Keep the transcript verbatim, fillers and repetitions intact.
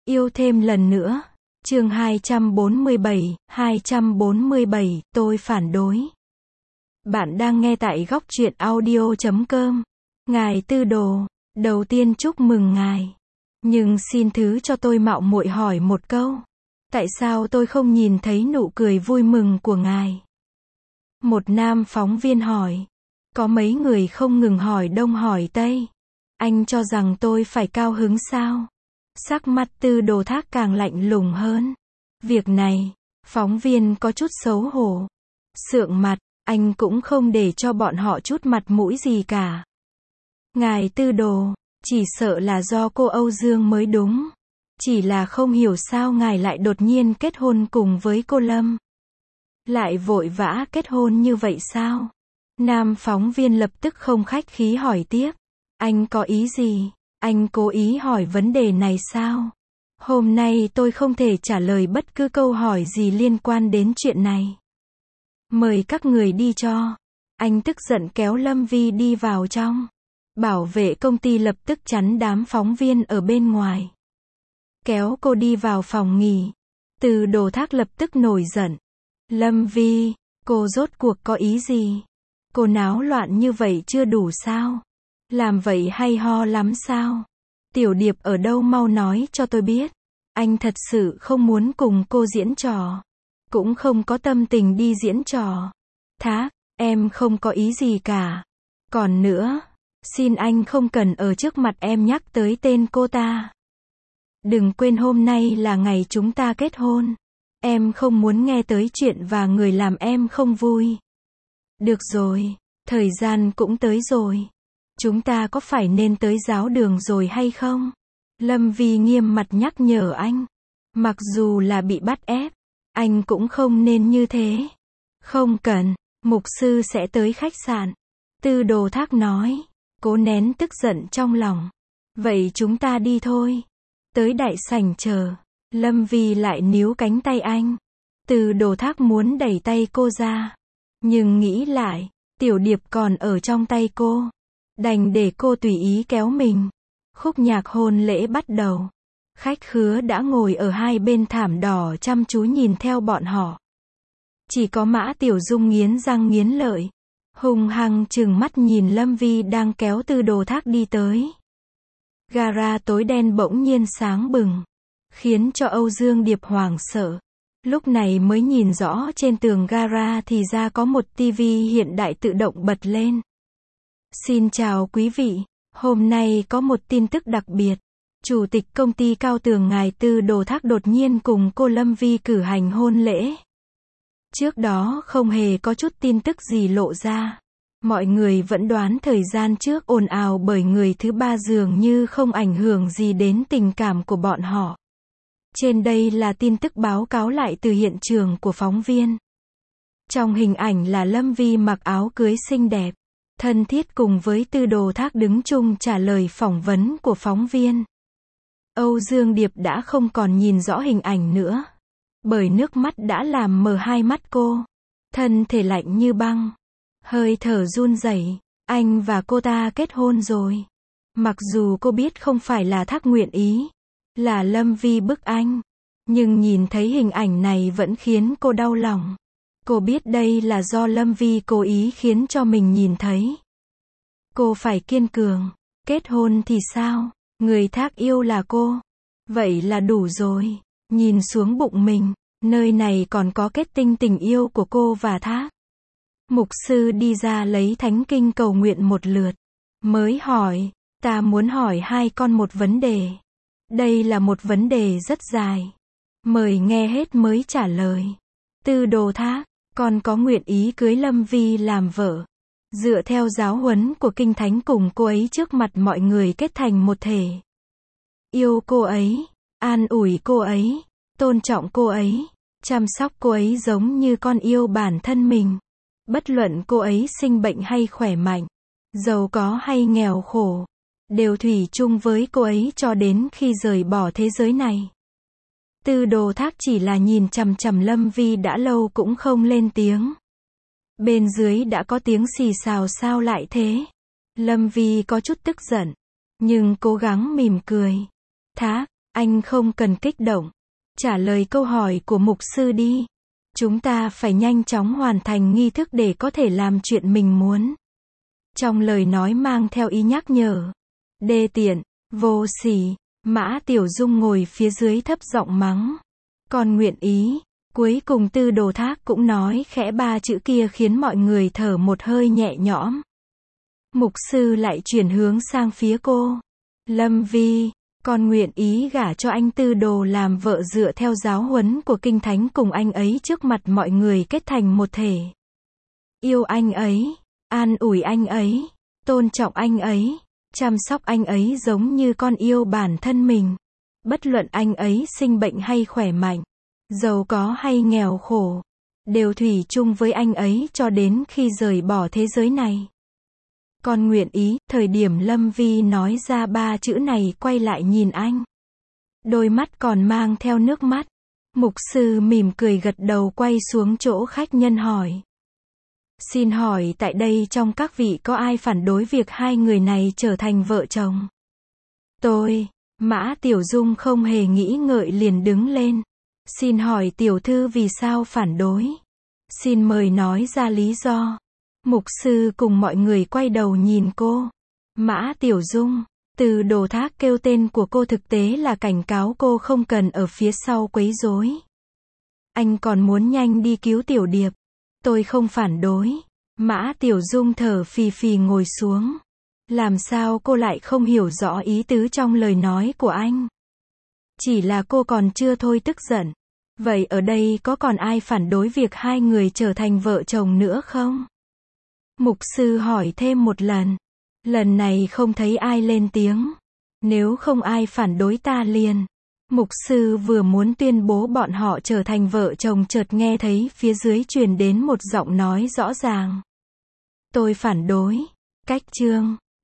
Yêu thêm lần nữa. Chương hai trăm bốn mươi bảy, hai trăm bốn mươi bảy, tôi phản đối. Bạn đang nghe tại góc truyện audio chấm com. Ngài Tư Đồ, đầu tiên chúc mừng ngài. Nhưng xin thứ cho tôi mạo muội hỏi một câu. Tại sao tôi không nhìn thấy nụ cười vui mừng của ngài? Một nam phóng viên hỏi. Có mấy người không ngừng hỏi đông hỏi tây. Anh cho rằng tôi phải cao hứng sao? Sắc mặt Tư Đồ Thác càng lạnh lùng hơn. Việc này, phóng viên có chút xấu hổ. Sượng mặt, anh cũng không để cho bọn họ chút mặt mũi gì cả. Ngài Tư Đồ, chỉ sợ là do cô Âu Dương mới đúng. Chỉ là không hiểu sao ngài lại đột nhiên kết hôn cùng với cô Lâm. Lại vội vã kết hôn như vậy sao? Nam phóng viên lập tức không khách khí hỏi tiếp. Anh có ý gì? Anh cố ý hỏi vấn đề này sao? Hôm nay tôi không thể trả lời bất cứ câu hỏi gì liên quan đến chuyện này. Mời các người đi cho. Anh tức giận kéo Lâm Vi đi vào trong. Bảo vệ công ty lập tức chắn đám phóng viên ở bên ngoài. Kéo cô đi vào phòng nghỉ. Từ Đồ Thác lập tức nổi giận. Lâm Vi, cô rốt cuộc có ý gì? Cô náo loạn như vậy chưa đủ sao? Làm vậy hay ho lắm sao? Tiểu Điệp ở đâu mau nói cho tôi biết. Anh thật sự không muốn cùng cô diễn trò. Cũng không có tâm tình đi diễn trò. Thác, em không có ý gì cả. Còn nữa, xin anh không cần ở trước mặt em nhắc tới tên cô ta. Đừng quên hôm nay là ngày chúng ta kết hôn. Em không muốn nghe tới chuyện và người làm em không vui. Được rồi, thời gian cũng tới rồi. Chúng ta có phải nên tới giáo đường rồi hay không? Lâm Vi nghiêm mặt nhắc nhở anh. Mặc dù là bị bắt ép, anh cũng không nên như thế. Không cần, mục sư sẽ tới khách sạn. Tư Đồ Thác nói, cố nén tức giận trong lòng. Vậy chúng ta đi thôi. Tới đại sảnh chờ. Lâm Vi lại níu cánh tay anh. Tư Đồ Thác muốn đẩy tay cô ra. Nhưng nghĩ lại, Tiểu Điệp còn ở trong tay cô. Đành để cô tùy ý kéo mình. Khúc nhạc hôn lễ bắt đầu. Khách khứa đã ngồi ở hai bên thảm đỏ chăm chú nhìn theo bọn họ. Chỉ có Mã Tiểu Dung nghiến răng nghiến lợi. Hung hăng trừng mắt nhìn Lâm Vi đang kéo Tư Đồ Thác đi tới. Gara tối đen bỗng nhiên sáng bừng. Khiến cho Âu Dương Điệp hoảng sợ. Lúc này mới nhìn rõ trên tường gara thì ra có một tivi hiện đại tự động bật lên. Xin chào quý vị, hôm nay có một tin tức đặc biệt. Chủ tịch công ty Cao Tường ngài Tư Đồ Thác đột nhiên cùng cô Lâm Vi cử hành hôn lễ. Trước đó không hề có chút tin tức gì lộ ra. Mọi người vẫn đoán thời gian trước ồn ào bởi người thứ ba dường như không ảnh hưởng gì đến tình cảm của bọn họ. Trên đây là tin tức báo cáo lại từ hiện trường của phóng viên. Trong hình ảnh là Lâm Vi mặc áo cưới xinh đẹp, thân thiết cùng với Tư Đồ Thác đứng chung trả lời phỏng vấn của phóng viên. Âu Dương Điệp đã không còn nhìn rõ hình ảnh nữa, bởi nước mắt đã làm mờ hai mắt cô. Thân thể lạnh như băng, hơi thở run rẩy. Anh và cô ta kết hôn rồi. Mặc dù cô biết không phải là Thác nguyện ý, là Lâm Vi bức anh, nhưng nhìn thấy hình ảnh này vẫn khiến cô đau lòng. Cô biết đây là do Lâm Vi cố ý khiến cho mình nhìn thấy. Cô phải kiên cường. Kết hôn thì sao? Người Thác yêu là cô. Vậy là đủ rồi. Nhìn xuống bụng mình, nơi này còn có kết tinh tình yêu của cô và Thác. Mục sư đi ra lấy thánh kinh cầu nguyện một lượt. Mới hỏi, ta muốn hỏi hai con một vấn đề. Đây là một vấn đề rất dài. Mời nghe hết mới trả lời. Tư Đồ Thác, con có nguyện ý cưới Lâm Vi làm vợ. Dựa theo giáo huấn của Kinh Thánh cùng cô ấy trước mặt mọi người kết thành một thể. Yêu cô ấy, an ủi cô ấy, tôn trọng cô ấy, chăm sóc cô ấy giống như con yêu bản thân mình. Bất luận cô ấy sinh bệnh hay khỏe mạnh, giàu có hay nghèo khổ, đều thủy chung với cô ấy cho đến khi rời bỏ thế giới này. Tư Đồ Thác chỉ là nhìn chằm chằm Lâm Vi đã lâu cũng không lên tiếng. Bên dưới đã có tiếng xì xào sao lại thế. Lâm Vi có chút tức giận, nhưng cố gắng mỉm cười. Thác, Anh không cần kích động. Trả lời câu hỏi của mục sư đi. Chúng ta phải nhanh chóng hoàn thành nghi thức để có thể làm chuyện mình muốn. Trong lời nói mang theo ý nhắc nhở. Đê tiện, vô sỉ. Mã Tiểu Dung ngồi phía dưới thấp giọng mắng. Còn nguyện ý. Cuối cùng Tư Đồ Thác cũng nói khẽ ba chữ kia khiến mọi người thở một hơi nhẹ nhõm. Mục sư lại chuyển hướng sang phía cô. Lâm Vi, con nguyện ý gả cho anh Tư Đồ làm vợ dựa theo giáo huấn của Kinh Thánh cùng anh ấy trước mặt mọi người kết thành một thể. Yêu anh ấy, an ủi anh ấy, tôn trọng anh ấy, chăm sóc anh ấy giống như con yêu bản thân mình. Bất luận anh ấy sinh bệnh hay khỏe mạnh, giàu có hay nghèo khổ, đều thủy chung với anh ấy cho đến khi rời bỏ thế giới này. Con nguyện ý, thời điểm Lâm Vi nói ra ba chữ này quay lại nhìn anh. Đôi mắt còn mang theo nước mắt. Mục sư mỉm cười gật đầu quay xuống chỗ khách nhân hỏi. Xin hỏi tại đây trong các vị có ai phản đối việc hai người này trở thành vợ chồng? Tôi, Mã Tiểu Dung không hề nghĩ ngợi liền đứng lên. Xin hỏi tiểu thư vì sao phản đối? Xin mời nói ra lý do. Mục sư cùng mọi người quay đầu nhìn cô. Mã Tiểu Dung, Từ Đồ Thác kêu tên của cô thực tế là cảnh cáo cô không cần ở phía sau quấy rối. Anh còn muốn nhanh đi cứu Tiểu Điệp. Tôi không phản đối. Mã Tiểu Dung thở phì phì ngồi xuống. Làm sao cô lại không hiểu rõ ý tứ trong lời nói của anh? Chỉ là cô còn chưa thôi tức giận. Vậy ở đây có còn ai phản đối việc hai người trở thành vợ chồng nữa không? Mục sư hỏi thêm một lần. Lần này không thấy ai lên tiếng. Nếu không ai phản đối ta liền. Mục sư vừa muốn tuyên bố bọn họ trở thành vợ chồng chợt nghe thấy phía dưới truyền đến một giọng nói rõ ràng. Tôi phản đối. Cách chương